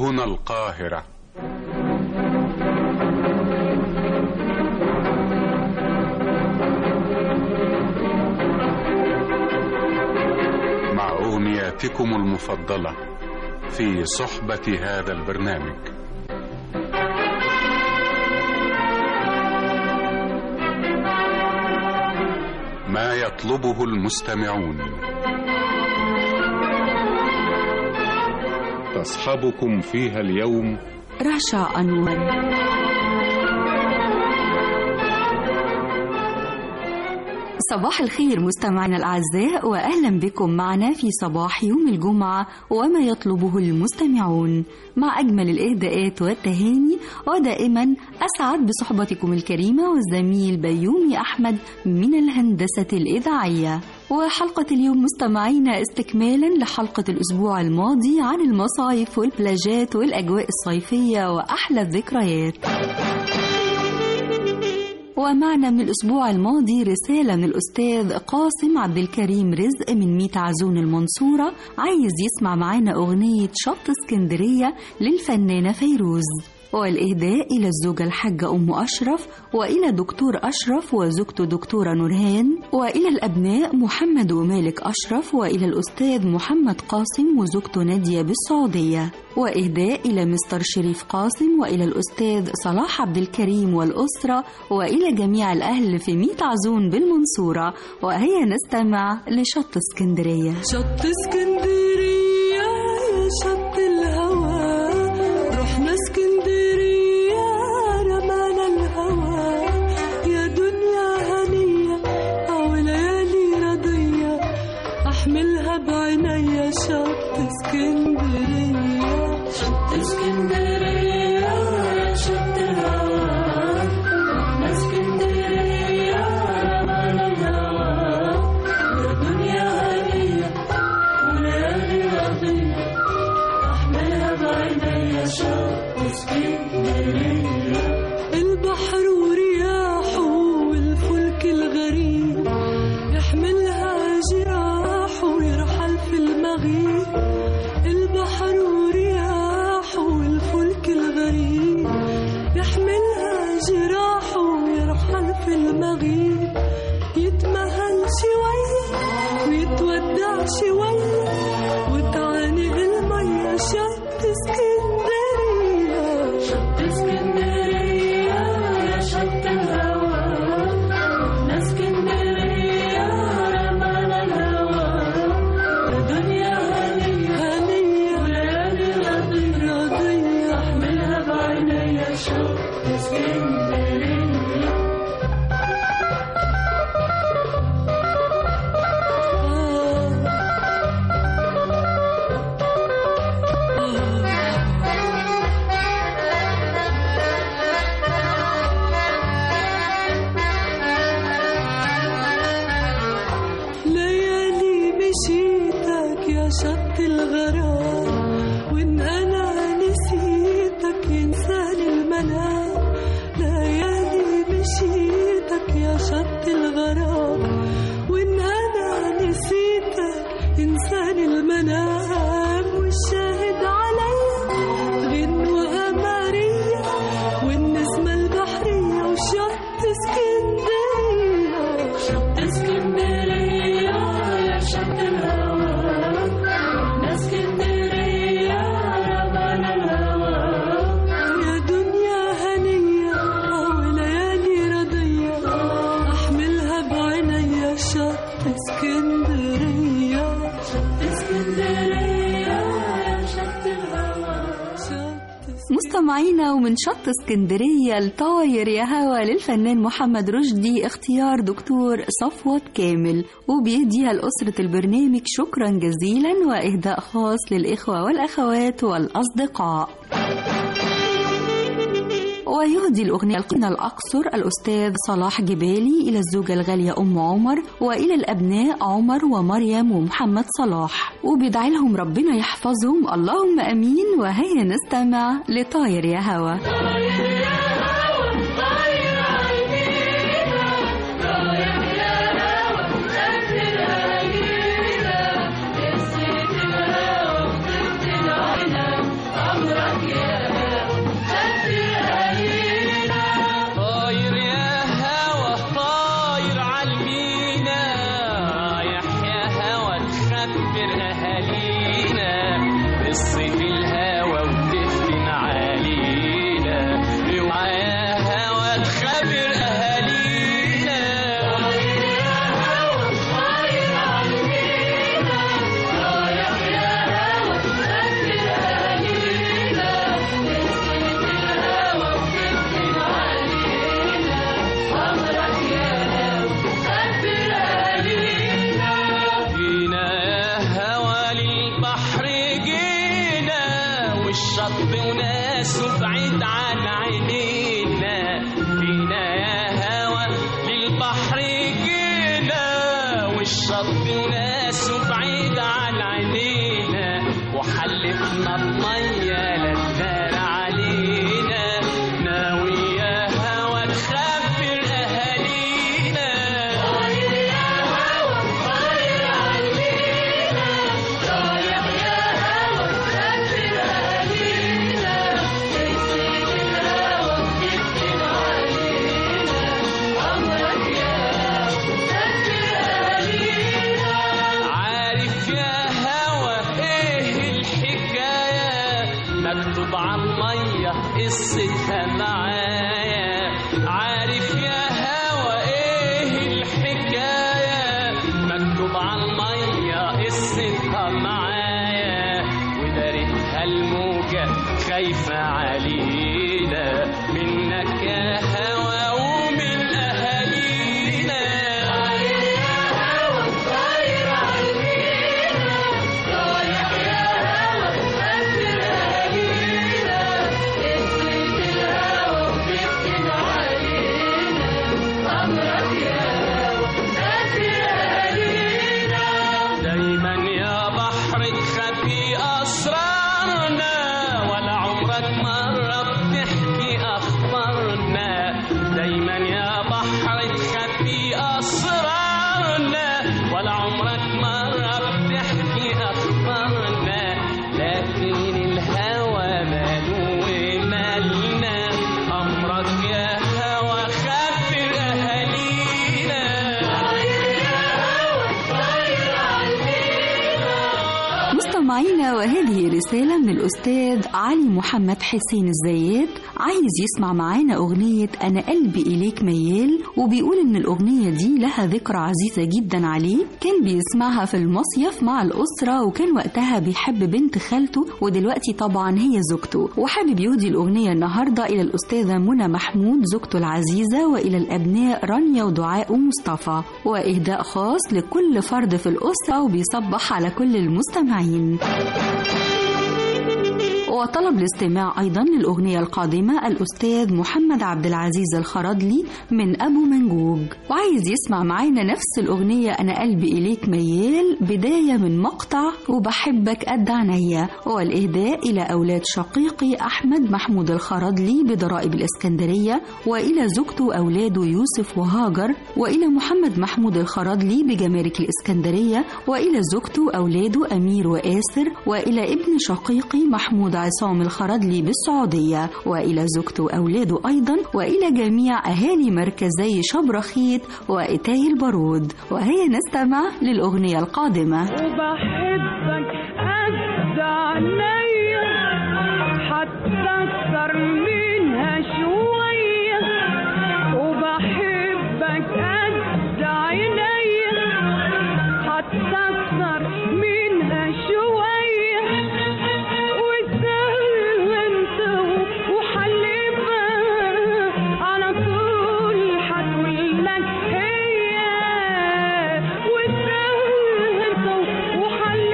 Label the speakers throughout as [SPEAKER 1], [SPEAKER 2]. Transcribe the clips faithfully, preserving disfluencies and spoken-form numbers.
[SPEAKER 1] هنا القاهرة. مع أغنياتكم المفضلة في صحبة هذا البرنامج. ما يطلبه المستمعون. تصحبكم فيها اليوم
[SPEAKER 2] رشا أنور. صباح الخير مستمعينا الأعزاء، وأهلا بكم معنا في صباح يوم الجمعة وما يطلبه المستمعون، مع أجمل الإهداءات والتهاني، ودائما أسعد بصحبتكم الكريمة والزميل بيومي أحمد من الهندسة الإذاعية. وحلقة اليوم مستمعينا استكمالا لحلقة الأسبوع الماضي عن المصايف والبلاجات والأجواء الصيفية وأحلى الذكريات. ومعنا من الأسبوع الماضي رسالة من الأستاذ قاسم عبد الكريم رزق من ميت عزون المنصورة، عايز يسمع معانا أغنية شط اسكندرية للفنانة فيروز، والإهداء إلى الزوجة الحاجة أم أشرف، وإلى دكتور أشرف وزوجته دكتورة نورهان، وإلى الأبناء محمد ومالك أشرف، وإلى الأستاذ محمد قاسم وزوجته نادية بالسعودية، وإهداء إلى مستر شريف قاسم، وإلى الأستاذ صلاح عبد الكريم والأسرة، وإلى جميع الأهل في ميت عزون بالمنصورة. وهيا نستمع لشط اسكندرية.
[SPEAKER 3] شط اسكندرية يا شط الهوى، رحنا اسكندرية رمانا الهوى، يا دنيا هنية أو ليالي رضية، أحملها بعينيا شط اسكندرية. شط اسكندرية يا شط الهوى، رحنا اسكندرية رمانا الهوى، يا دنيا هنية أو ليالي رضية، أحملها بعينيا شط اسكندرية. البحر ورياحه والفلك الغريب، يحملها جراحه ويرحل في المغيب. البحر ورياحه والفلك الغريب، يحملها جراحه ويرحل في المغيب. يتمهل شوية ويتودع شوية، وتعانق المية شط اسكندرية. شط اسكندرية يا شط الهوى، رحنا اسكندرية رمانا الهوى، يا دنيا هنية هنية وليالي رضية رضية، أحملها بعينيا شط اسكندرية. ليالي مشيتك يا شط الغرام، وإن أنا نسيتك ينساني المنام. ليالي مشيتك يا شط الغرام، وإن أنا نسيتك ينساني المنام. والشاهد عليا غنوة قمرية والنسمة البحرية وشط اسكندرية. شط اسكندرية يا شط الهوى، رحنا اسكندرية رمانا الهوى، يا دنيا هنية أو ليالي رضية، أحملها بعينيا شط اسكندرية. شط اسكندرية يا شط الهوى، شط
[SPEAKER 2] مستمعينا، ومن شط اسكندرية لطاير يا هوا للفنان محمد رشدي، اختيار دكتور صفوت كامل، وبيديها لأسرة البرنامج شكرا جزيلا، وإهداء خاص للإخوة والأخوات والأصدقاء. ويهدي الأغنية القناة الأقصر الأستاذ صلاح جبالي إلى الزوجة الغالية أم عمر، وإلى الأبناء عمر ومريم ومحمد صلاح، وبيدعي لهم ربنا يحفظهم، اللهم أمين. وهيا نستمع لطاير يا هوا.
[SPEAKER 3] أمرا
[SPEAKER 2] مستمعينا، وهذه رسالة من الأستاذ علي محمد حسين الزيات، عايز يسمع معانا أغنية أنا قلبي إليك ميال، وبيقول إن الأغنية دي لها ذكرى عزيزة جدا عليه، كان بيسمعها في المصيف مع الأسرة وكان وقتها بيحب بنت خالته ودلوقتي طبعا هي زوجته، وحابب يهدي الأغنية النهاردة إلى الأستاذة منى محمود زوجته العزيزة وإلى الأبناء رانيا ودعاء ومصطفى، وإهداء خاص لكل فرد في الأسرة، وبيصبح على كل المستمعين. وطلب الاستماع أيضا للأغنية القادمة الأستاذ محمد عبد العزيز الخرضلي من أبو منجوج، وعايز يسمع معانا نفس الأغنية أنا قلبي إليك ميال، بداية من مقطع وبحبك قد عينيا، والإهداء إلى أولاد شقيقي أحمد محمود الخرضلي بضرائب الإسكندرية، وإلى زوجته وأولاده يوسف وهاجر، وإلى محمد محمود الخرضلي بجمارك الإسكندرية، وإلى زوجته وأولاده أمير وآسر، وإلى ابن شقيقي محمود عصام الخرضلي بالسعودية، وإلى زوجته وأولاده أيضا، وإلى جميع أهالي مركزي شبرخيت وإتاي البارود. وهيا نستمع للأغنية القادمة.
[SPEAKER 3] وبحبك قد عينيا حتى أكثر منها شوية، وبحبك قد عينيا حتى أكثر منها شوية، وحل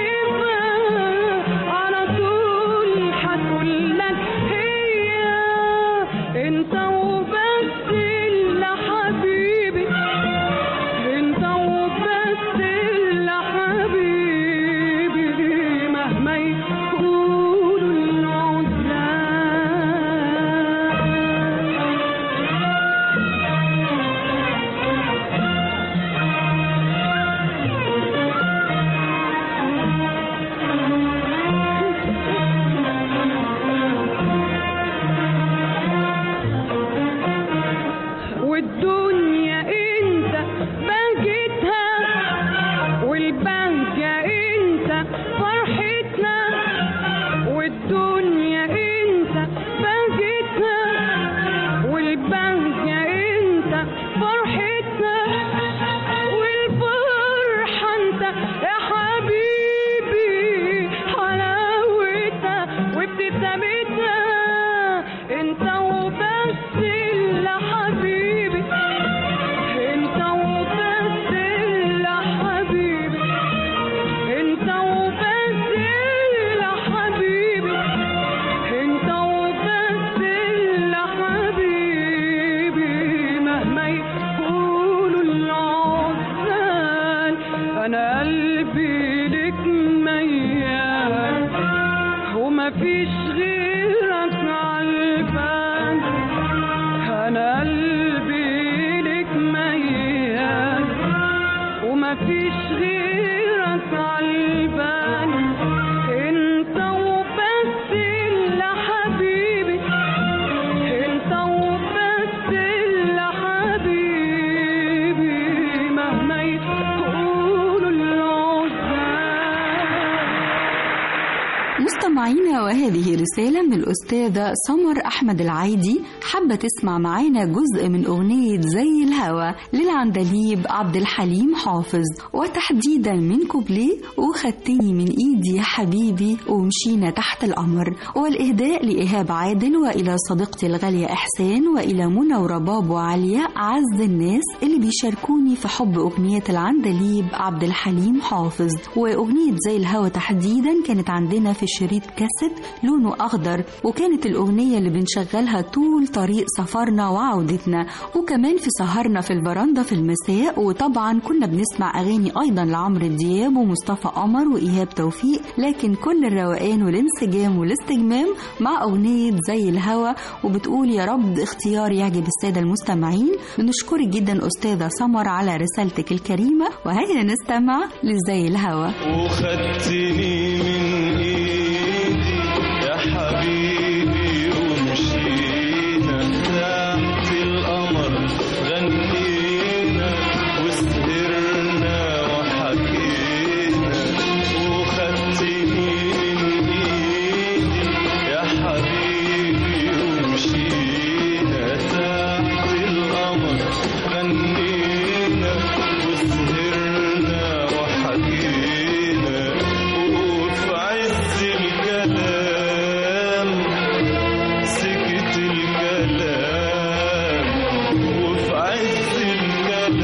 [SPEAKER 2] رسالة من الأستاذة سمر أحمد العايدي، حابة تسمع معانا جزء من أغنية زي الهوى للعندليب عبد الحليم حافظ، وتحديدا من كوبليه وخدتني من إيدي يا حبيبي ومشينا تحت القمر، والإهداء لإيهاب عادل وإلى صديقتي الغالية إحسان وإلى منى ورباب وعليا أعز الناس اللي بيشاركوني في حب أغنية العندليب عبد الحليم حافظ. وأغنية زي الهوى تحديدا كانت عندنا في شريط كاسيت لونه أخضر، وكانت الأغنية اللي بنشغلها طول طريق سفرنا وعودتنا، وكمان في سهرنا في البرندة في المساء. وطبعا كنا بنسمع أغاني أيضا لعمرو دياب ومصطفى قمر وإيهاب توفيق، لكن كل الروقان والانسجام والاستجمام مع أغنية زي الهوى. وبتقول يا رب اختيار يعجب السادة المستمعين. بنشكرك جدا أستاذة سمر على رسالتك الكريمة، وهيا نستمع لزي الهوى.
[SPEAKER 4] وخدتني من ايدي يا حبيبي ومشينا تحت القمر، غنينا وسهرنا وحكينا. وخدتني من ايدي يا حبيبي ومشينا تحت القمر، غنينا وسهرنا وحكينا. وفي عز الكلام سكت الكلام، وفي عز الكلام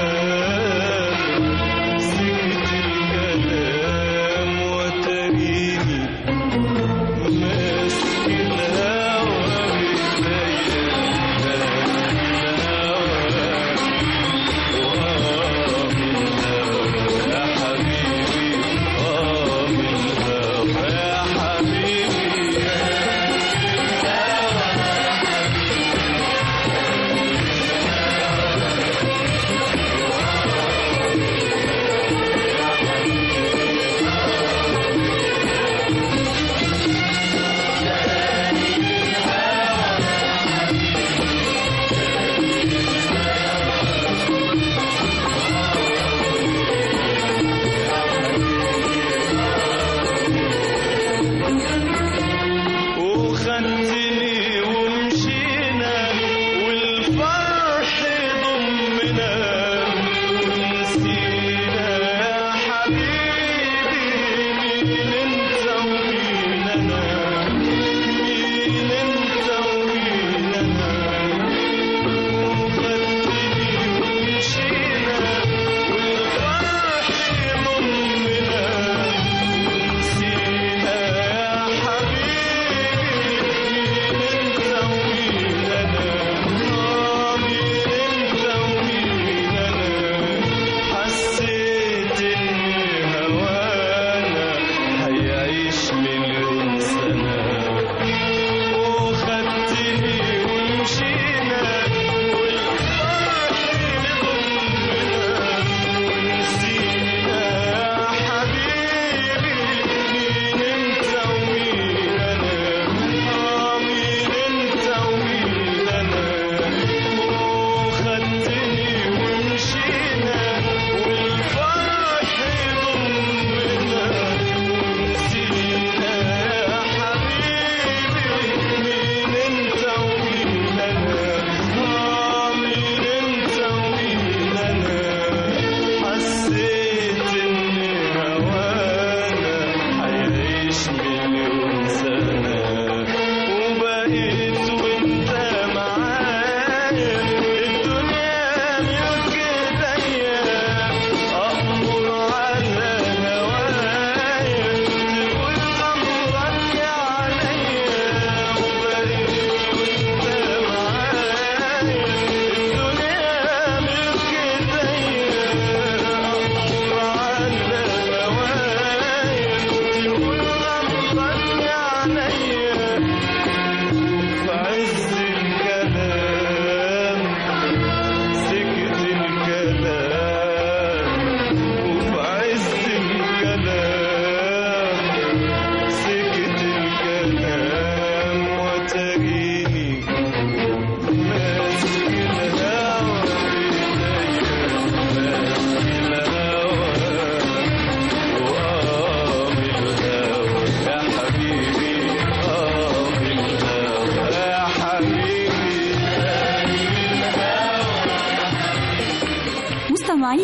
[SPEAKER 4] سكت الكلام. وتريني ماسك الهوى بإيديا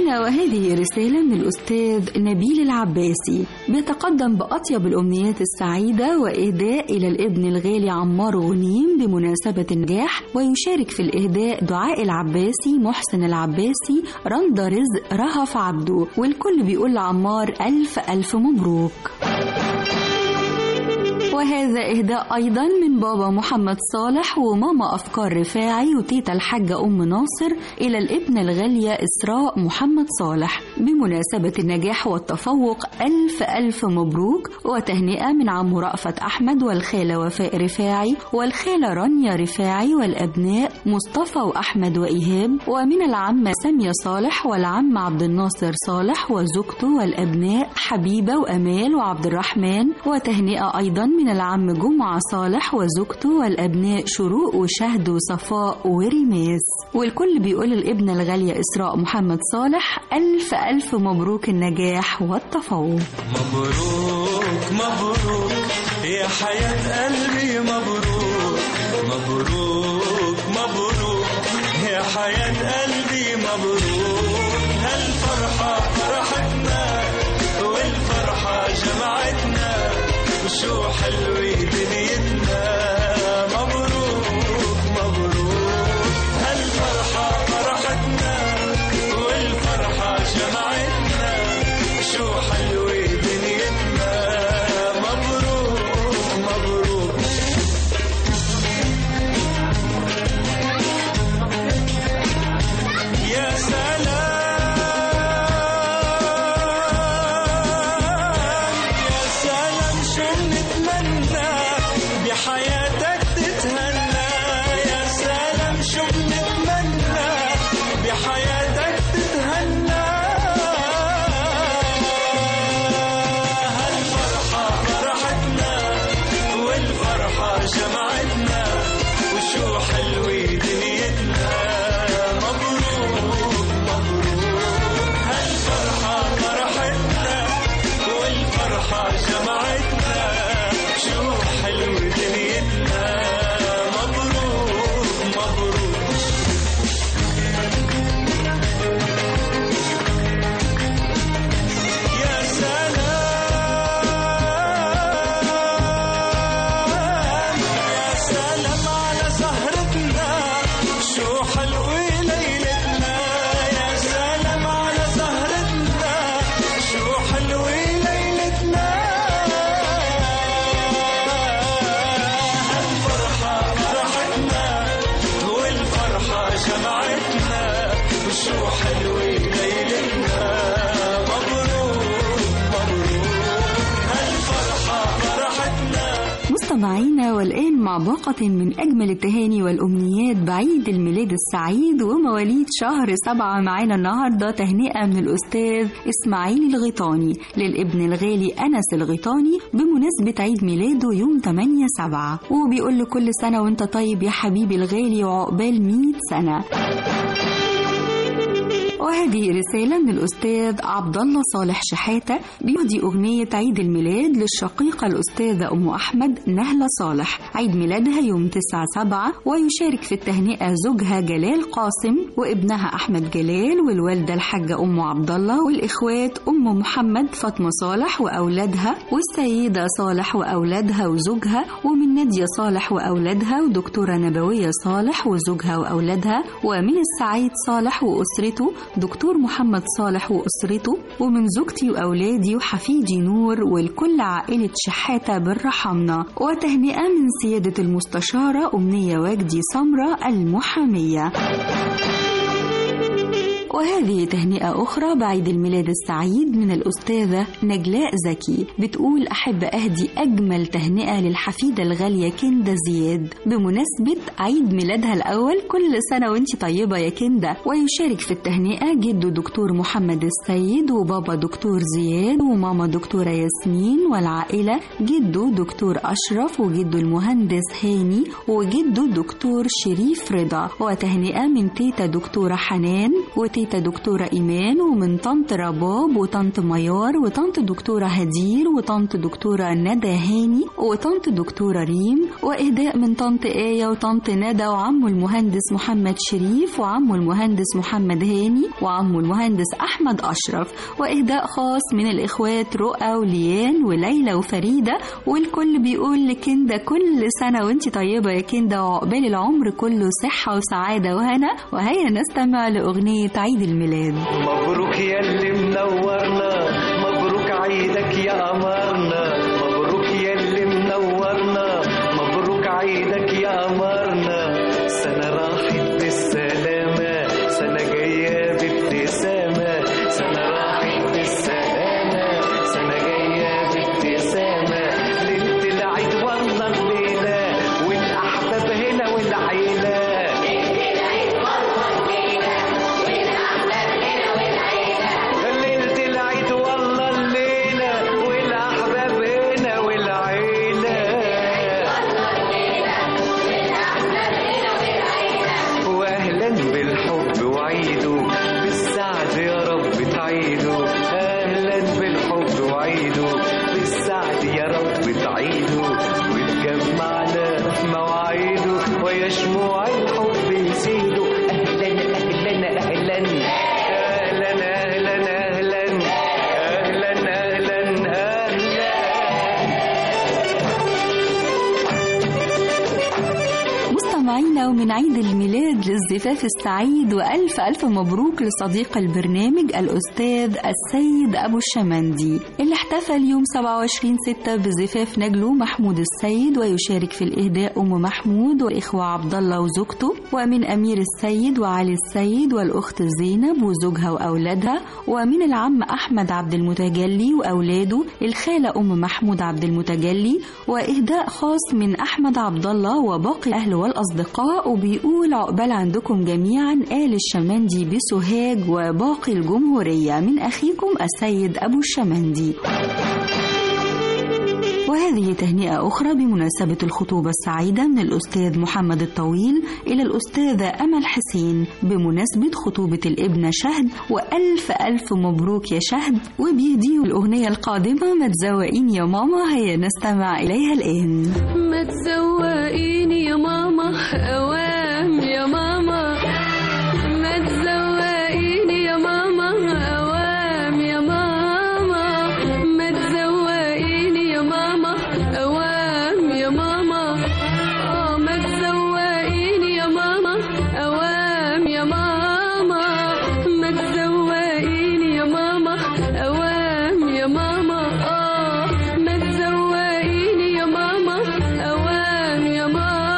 [SPEAKER 2] مستمعينا، وهذه رسالة من الأستاذ نبيل العباسي، بيتقدم بأطيب الأمنيات السعيدة وإهداء إلى الابن الغالي عمار غنيم بمناسبة النجاح، ويشارك في الإهداء دعاء العباسي، محسن العباسي، رندا رزق، رهف عبده، والكل بيقول لعمار ألف ألف مبروك. وهذا إهداء أيضا من بابا محمد صالح وماما أفكار رفاعي وتيتا الحاجة أم ناصر إلى الابنة الغالية إسراء محمد صالح بمناسبة النجاح والتفوق، ألف ألف مبروك. وتهنئة من عم رأفت أحمد والخالة وفاء رفاعي والخالة رانيا رفاعي والأبناء مصطفى وأحمد وإيهاب، ومن العمة سامية صالح والعم عبد الناصر صالح وزوجته والأبناء حبيبة وأمال وعبد الرحمن. وتهنئة أيضا من العم جمعة صالح وزوجته والأبناء شروق وشهد وصفاء وريماس، والكل بيقول الابنة الغالية إسراء محمد صالح ألف ألف مبروك النجاح والتفوق.
[SPEAKER 4] مبروك مبروك يا حياة قلبي، مبروك مبروك مبروك يا حياة قلبي، مبروك هالفرحة فرحتنا والفرحة جمعتنا، وشو حلوة دنيتنا. مبروك مبروك هالفرحة فرحتنا والفرحة جمعتنا، وشو حلوة دنيتنا. مبروك مبروك يا سلام بحياتك تتهنى، يا سلام شو بنتمنى بحياتك تتهنى. هالفرحة فرحتنا والفرحة جمعتنا، وشو حلوة دنيتنا. مبروك مبروك هالفرحة فرحتنا والفرحة جمعتنا، شو حلوة دنيتنا. مبروك مبروك يا سلام يا سلام على سهرتنا، شو حلوة ليلتنا. يا سلام على سهرتنا، شو حلوة ليلتنا. جمعتنا وشو حلوة ليلتنا. مبروك مبروك هالفرحة فرحتنا.
[SPEAKER 2] مستمعينا، والآن مع باقة من أجمل التهاني والأمنيات بعيد الميلاد السعيد ومواليد شهر سبعة. معانا النهاردة تهنئة من الأستاذ إسماعيل الغيطاني للابن الغالي أنس الغيطاني بمناسبة عيد ميلاده يوم ثمانية سبعة، وبيقول له كل سنة وانت طيب يا حبيبي الغالي وعقبال مئة سنة. وهذه رسالة من الأستاذ عبد الله صالح شحاتة بيهدي أغنية عيد الميلاد للشقيقة الأستاذة أم أحمد نهلة صالح، عيد ميلادها يوم تسعة سبعة، ويشارك في التهنئة زوجها جلال قاسم وابنها أحمد جلال والوالدة الحاجة أم عبد الله والإخوات أم محمد فاطمة صالح وأولادها والسيدة صالح وأولادها وزوجها، ومن نادية صالح وأولادها ودكتورة نبوية صالح وزوجها وأولادها، ومن السعيد صالح وأسرته دكتور محمد صالح وأسرته، ومن زوجتي وأولادي وحفيدي نور والكل عائلة شحاتة بالرحمنة. وتهنئة من سيادة المستشارة أمنية واجدي سمرة المحامية. وهذه تهنئة أخرى بعيد الميلاد السعيد من الأستاذة نجلاء زكي، بتقول أحب أهدي أجمل تهنئة للحفيدة الغالية كندا زياد بمناسبة عيد ميلادها الأول، كل سنة وانتي طيبة يا كندا. ويشارك في التهنئة جده دكتور محمد السيد وبابا دكتور زياد وماما دكتورة ياسمين والعائلة، جده دكتور أشرف وجده المهندس هاني وجده دكتور شريف رضا. وتهنئة من تيتا دكتورة حنان وتيتا دكتورة إيمان، ومن طنط رباب وطنط ميار وطنط دكتورة هدير وطنط دكتورة ندى هاني وطنط دكتورة ريم، وإهداء من طنط آية وطنط ندى وعمه المهندس محمد شريف وعمه المهندس محمد هاني وعمه المهندس أحمد أشرف، وإهداء خاص من الإخوات رؤى وليان وليلى وفريدة. والكل بيقول لكندا كل سنة وانت طيبة يا كندا، وعقبال العمر كله صحة وسعادة وهنا. وهيا نستمع لأغنية عيد الميلاد.
[SPEAKER 5] مبروك يا اللي منورنا، مبروك عيدك يا قمرنا، مبروك يا اللي منورنا، مبروك عيدك يا قمرنا. سنة راحت بالسلامة، سنة جاية بابتسامة، سنة راحت بالسلامة، سنة جاية بابتسامة. ليلة العيد والله الليلة والأحباب هنا والعيلة.
[SPEAKER 2] ومن عيد الميلاد للزفاف السعيد وألف ألف مبروك لصديق البرنامج الأستاذ السيد أبو الشمندي اللي احتفل يوم سبعة وعشرين ستة بزفاف نجله محمود السيد، ويشارك في الإهداء أم محمود وإخوة عبد الله وزوجته، ومن أمير السيد وعلي السيد والأخت زينب وزوجها وأولادها، ومن العم أحمد عبد المتجلي وأولاده، الخالة أم محمود عبد المتجلي، وإهداء خاص من أحمد عبد الله وباقي الأهل والأصدقاء. وبيقول عقبال عندكم جميعا آل الشمندي بسوهاج وباقي الجمهورية، من أخيكم السيد أبو الشمندي. وهذه تهنئة أخرى بمناسبة الخطوبة السعيدة من الأستاذ محمد الطويل إلى الأستاذة أمل حسين بمناسبة خطوبة الابنة شهد، وألف ألف مبروك يا شهد. وبيهديه الأغنية القادمة ما تزوقيني يا ماما، هيا نستمع إليها الآن.
[SPEAKER 3] ما تزوقيني يا ماما أوام يا ماما، ما تزوقيني يا ماما أوام يا ماما، ما تزوقيني يا ماما أوام يا ماما، آه ما تزوقيني يا ماما أوام يا ماما، ما تزوقيني يا ماما أوام يا ماما، آه ما تزوقيني يا ماما أوام يا ماما.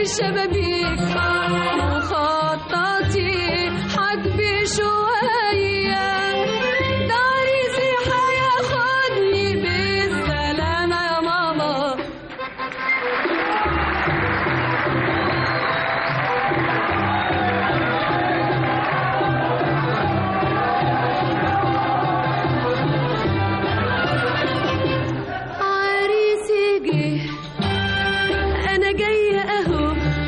[SPEAKER 3] الشبابيك وخططي حجبي شوية، ده عريسي هياخدني بالسلامة يا ماما. عريسي جه أنا جاية أهو،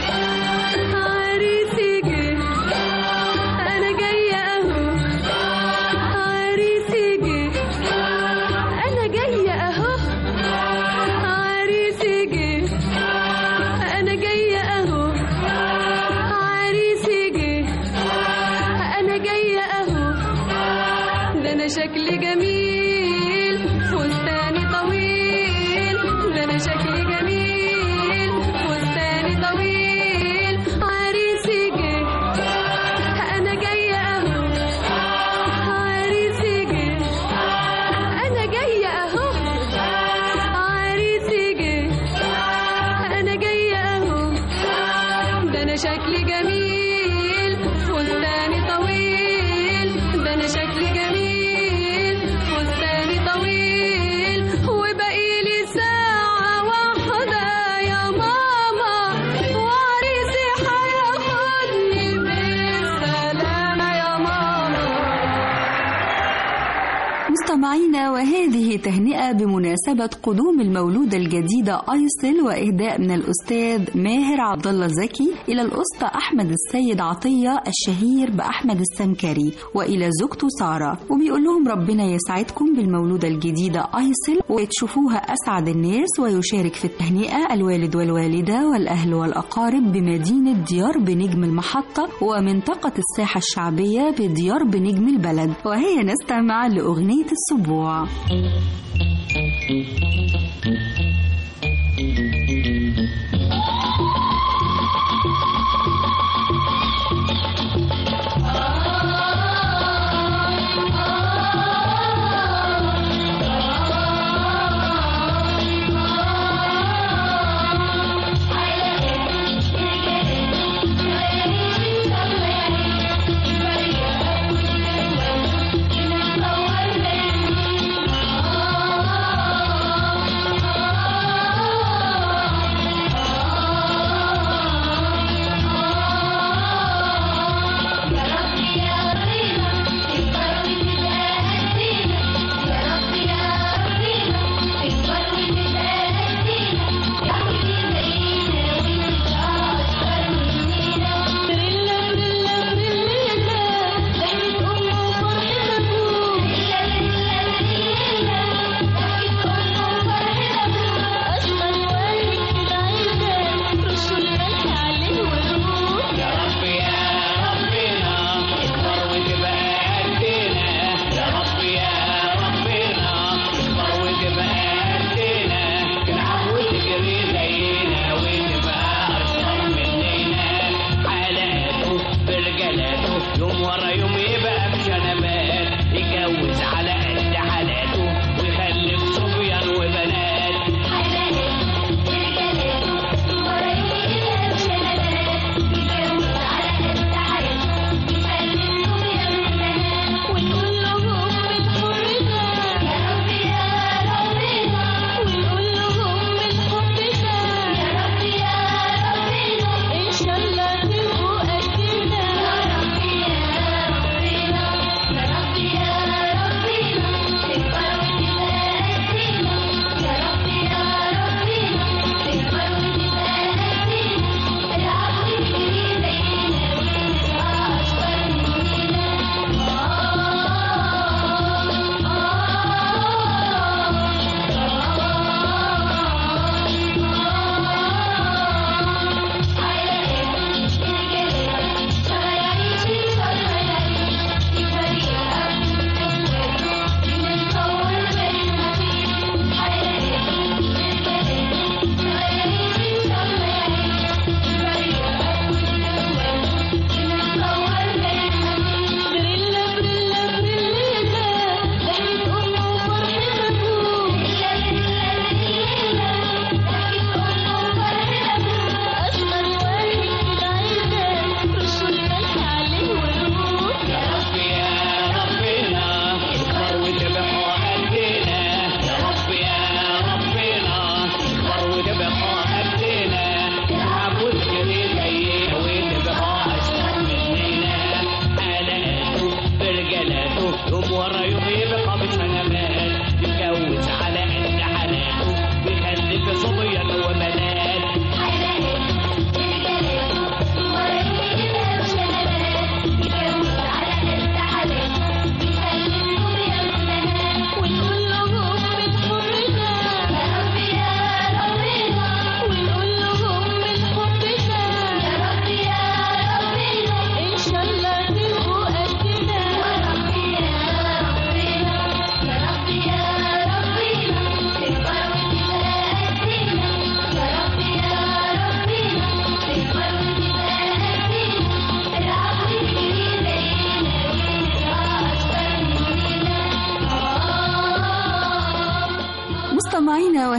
[SPEAKER 3] عريسي جه أنا جاية أهو، عريسي جه أنا جاية أهو، عريسي جه أنا جاية أهو، عريسي جه أنا جاية أهو. ده أنا شكلي جميل فستاني طويل، ده أنا شكلي جميل فستاني طويل، عريسي جه أنا جاية أهو، عريسي جه أنا جاية أهو، عريسي جه أنا جاية أهو. ده أنا شكلي جميل فستاني طويل، ده أنا شكلي جميل فستاني طويل، وبقيلي ساعة واحدة يا ماما وعريسي هياخدني بالسلامة يا ماما.
[SPEAKER 2] مستمعينا، وهذه تهنئة بمناسبة قدوم المولودة الجديدة أيسل، وإهداء من الأستاذ ماهر عبد الله زكي إلى الأسطى أحمد السيد عطية الشهير بأحمد السمكري، وإلى زوجته سارة، وبيقول لهم ربنا يسعدكم بالمولودة الجديدة أيسل وتشوفوها أسعد الناس. ويشارك في التهنئة الوالد والوالدة والأهل والأقارب بمدينة ديار بنجم المحطة ومنطقة الساحة الشعبية بديار بنجم البلد. وهي نستمع لأغنية السبوع.
[SPEAKER 3] Oh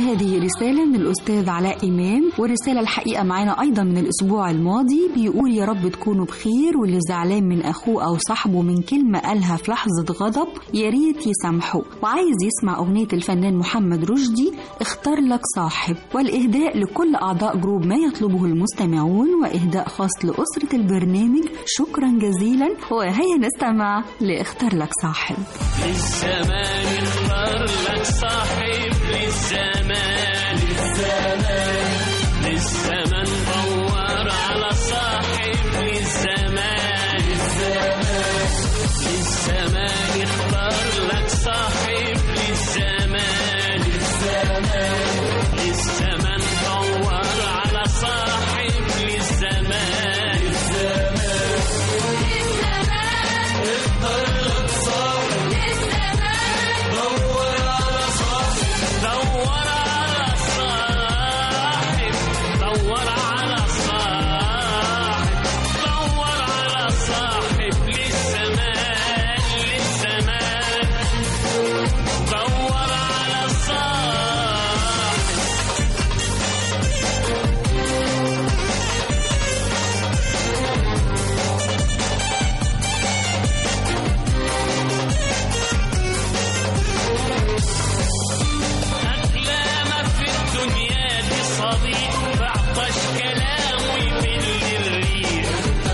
[SPEAKER 2] وهذه رسالة من الأستاذ علاء إمام، ورسالة الحقيقة معانا أيضا من الأسبوع الماضي. بيقول يا رب تكونوا بخير، واللي زعلان من أخوه أو صاحبه من كلمة قالها في لحظة غضب يا ريت يسامحه، وعايز يسمع أغنية الفنان محمد رشدي اختار لك صاحب، والإهداء لكل أعضاء جروب ما يطلبه المستمعون، وإهداء خاص لأسرة البرنامج. شكرا جزيلا، وهيا نستمع لاختار لك صاحب.
[SPEAKER 4] للزمان اختار لك صاحب، للزمان للزمان للزمان دور على صاحب، للزمان للزمان للزمان اختار لك صاحب، للزمان للزمان للزمان دور على صاحب، للزمان للزمان اختار لك صاحب، دور على صاحب، دور على صاحب، دور على صاحب، دور على صاحب، للزمان للزمان دور على صاحب. أغلى ما في الدنيا دي صديق، بعطش كلامه يمل الريح.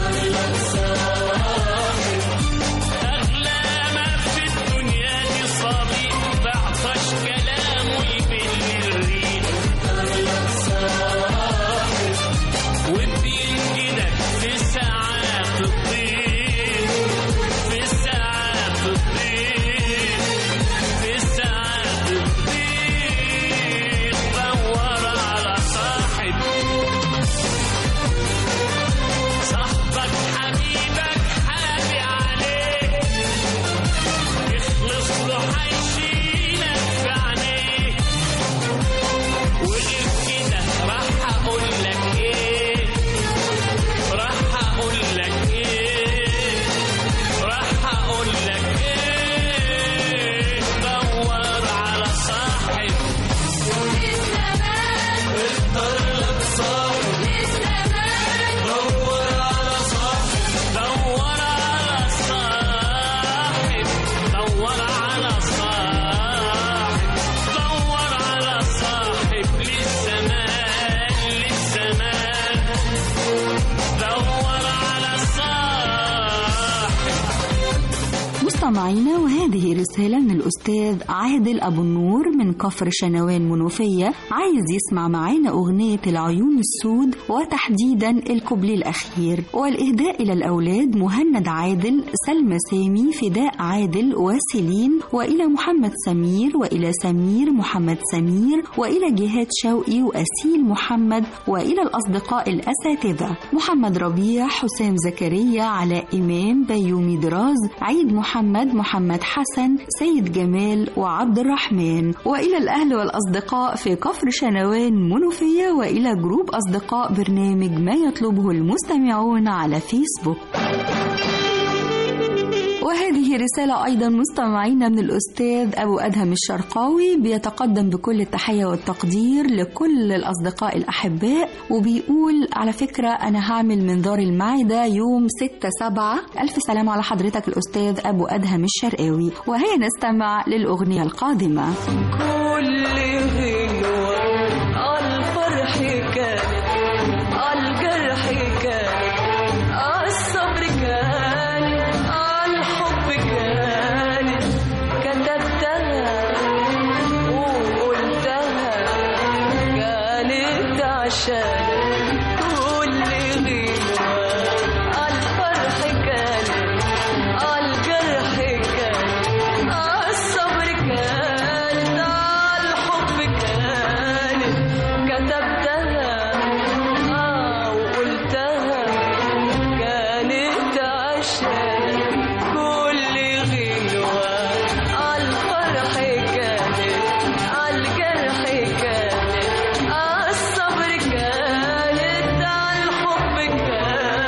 [SPEAKER 4] أغلى ما في الدنيا دي صديق، بعطش كلامه يمل الريح. وبينجدك في ساعات الضيق، في ساعات الضيق، في ساعات الضيق دور على صاحب، صاحبك حبيبك حابي عليك، يخلص له هيشيلك في عينيه. وغير كده راح اقول لك ايه، راح اقول لك ايه، راح اقول لك ايه، دور على صاحب، اختار لك صاحب، دور على صاحب، دور على صاحب، دور على صاحب، دور على صاحب، للزمان للزمان دور على صاحب.
[SPEAKER 2] مستمعينا، وهذه رسالة من الأستاذ عادل أبو النور من كفر شنوان منوفية، عايز يسمع معانا أغنية العيون السود، وتحديدا الكوبليه الأخير، والإهداء إلى الأولاد مهند عادل، سلمى سامي، فداء عادل، وسيلين، وإلى محمد سمير، وإلى سمير محمد سمير، وإلى جهاد شوقي وأسيل محمد، وإلى الأصدقاء الأساتذة محمد ربيع، حسام زكريا، علاء إمام، بيومي دراز، عيد محمد، محمد حسن، سيد جمال، وعبد الرحمن، وإلى الأهل والأصدقاء في كفر شنوان منوفية، وإلى جروب أصدقاء برنامج ما يطلبه المستمعون على فيسبوك. وهذه رسالة أيضا مستمعينا من الأستاذ أبو أدهم الشرقاوي، بيتقدم بكل التحية والتقدير لكل الأصدقاء الأحباء، وبيقول على فكرة أنا هعمل منظار المعدة يوم ستة سبعة. ألف سلام على حضرتك الأستاذ أبو أدهم الشرقاوي، وهيا نستمع للأغنية القادمة.
[SPEAKER 6] كل غنوة الفرح كان، الجرح كان، الصبر كان، الحب كان، كتبتها وقلتها كانت عشان كل غنوة الفرح كان، الجرح كان، الصبر كان، الحب كان، كتبتها آه وقلتها كانت عشان كل غنوة الفرح كانت، الجرح كانت، الصبر كانت، الحب كان،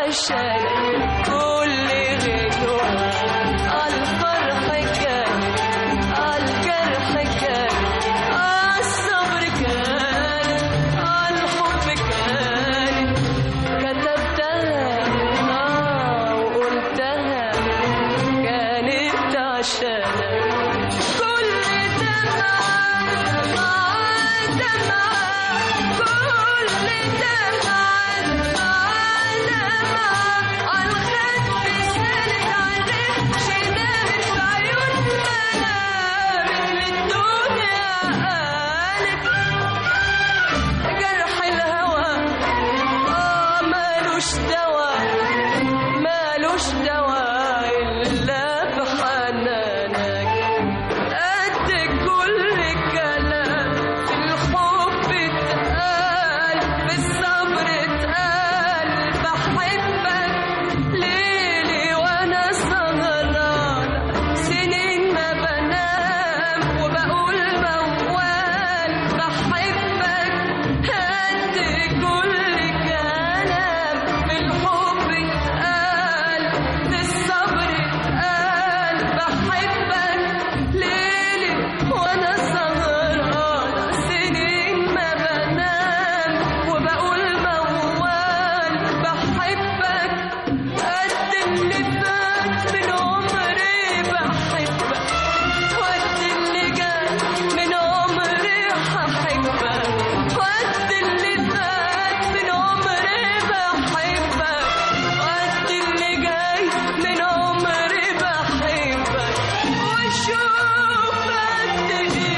[SPEAKER 6] عشانك كل غنوة الفرح كان الجرح كان الصبر كان الحب كان كتبتها آه وقلتها كانت عشانك كل دمعة مع دمعة كل دمعة مع دمعة عالخد سالت عليك شيلها في عيون منامك للدنيا قالت جرح الهوى آه مالوش دوا مالوش دوا إلا بحنانك قد كل كلام في الحب اتقال بالصبر اتقال بحبك ليلي وانا سهرانة سنين ما بنام وبقول موال بحبك قد كل كلام في الحب اتقال بالصبر اتقال بحبك ليلي وانا سهرانة سنين ما بنام وبقول موال بحبك قد اللي فات من عمري بحبك وقد اللي جاي من عمري هحبك وقد اللي فات من عمري بحبك وقد اللي جاي من عمري بحبك وشوف قد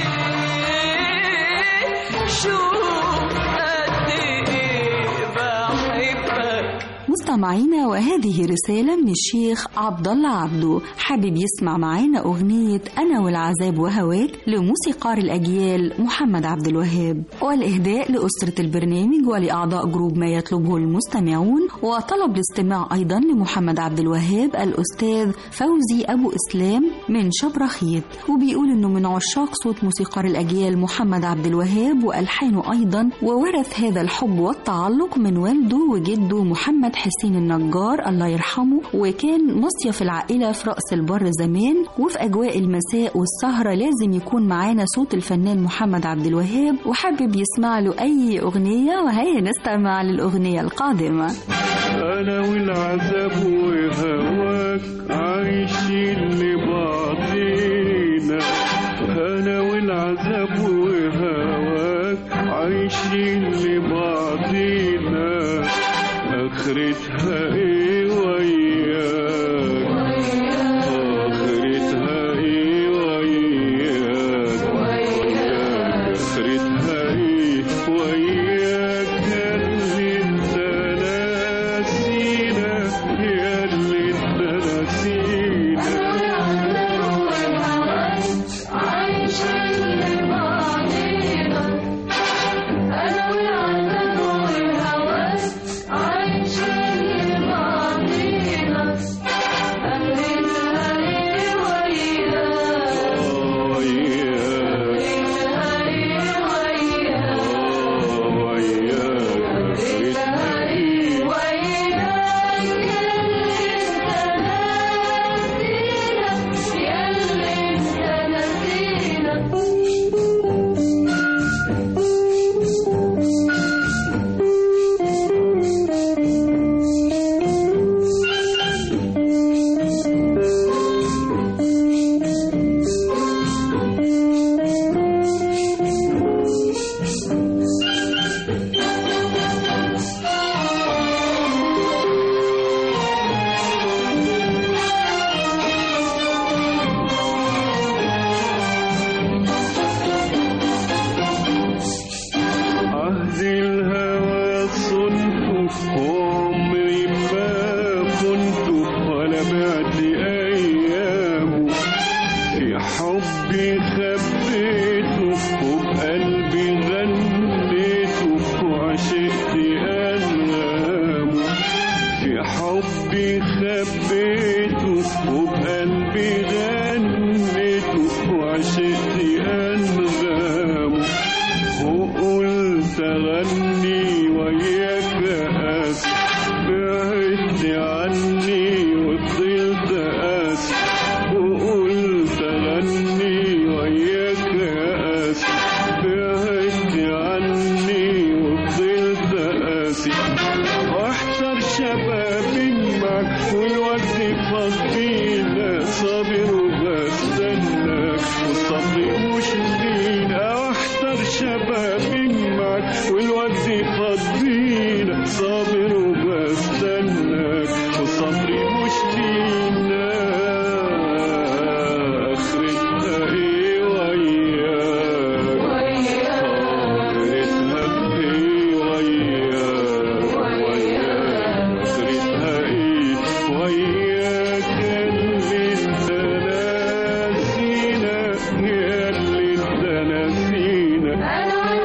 [SPEAKER 6] ايه شوف قد ايه بحبك.
[SPEAKER 2] مستمعينا، وهذه رسالة من الشيخ عبد الله عبده، حابب يسمع معانا أغنية أنا والعذاب وهواك لموسيقار الأجيال محمد عبد الوهاب، والإهداء لأسرة البرنامج ولأعضاء جروب ما يطلبه المستمعون. وطلب الاستماع أيضا لمحمد عبد الوهاب الأستاذ فوزي أبو إسلام من شبرخيت، وبيقول إنه من عشاق صوت موسيقار الأجيال محمد عبد الوهاب وألحانه أيضا، وورث هذا الحب والتعلق من والده وجده محمد حسين النجار الله يرحمه، وكان مصيف العائلة في رأس البر زمان، وفي أجواء المساء والسهرة لازم يكون معانا صوت الفنان محمد عبد الوهاب، وحابب يسمع له أي أغنية، وهي نستمع للأغنية القادمة.
[SPEAKER 7] أنا والعذاب وهواك عايشين لبعضينا، أنا والعذاب وهواك عايشين لبعضينا، آخرتها إيه وياك آخرتها إيه وياك آخرتها إيه وياك ياللي انت ناسينا ياللي انت ناسينا. بعدت عني وفضلت قاسي وقلت أغني وياك قاسي بعدت عني وفضلت قاسي واحتر شبابي معك والوقت فضينا صابر وبستناك والصبر مش لينا واحتر شبابي معك والوقت فضينا صابر وبستناك والصبر مش لينا اخرتها ايه وياك اخرتها ايه وياك وياك اخرتها ايه وياك اللي انت ناسينا يا اللي انت ناسينا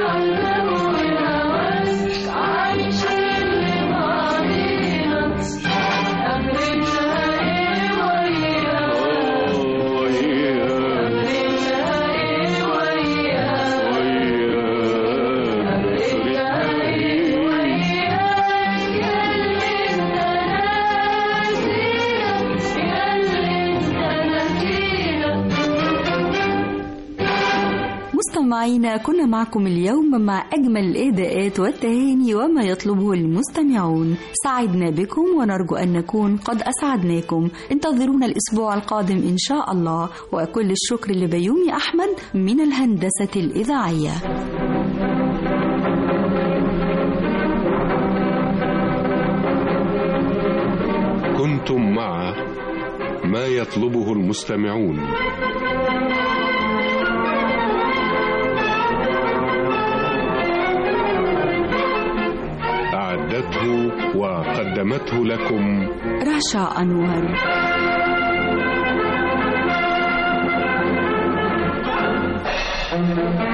[SPEAKER 2] مستمعينا، كنا معكم اليوم مع أجمل الإهداءات والتهاني وما يطلبه المستمعون. سعدنا بكم ونرجو أن نكون قد أسعدناكم. انتظرونا الأسبوع القادم إن شاء الله، وكل الشكر لبيومي أحمد من الهندسة الإذاعية.
[SPEAKER 1] كنتم مع ما يطلبه المستمعون. أعدته وقدمته لكم
[SPEAKER 2] رشا أنور.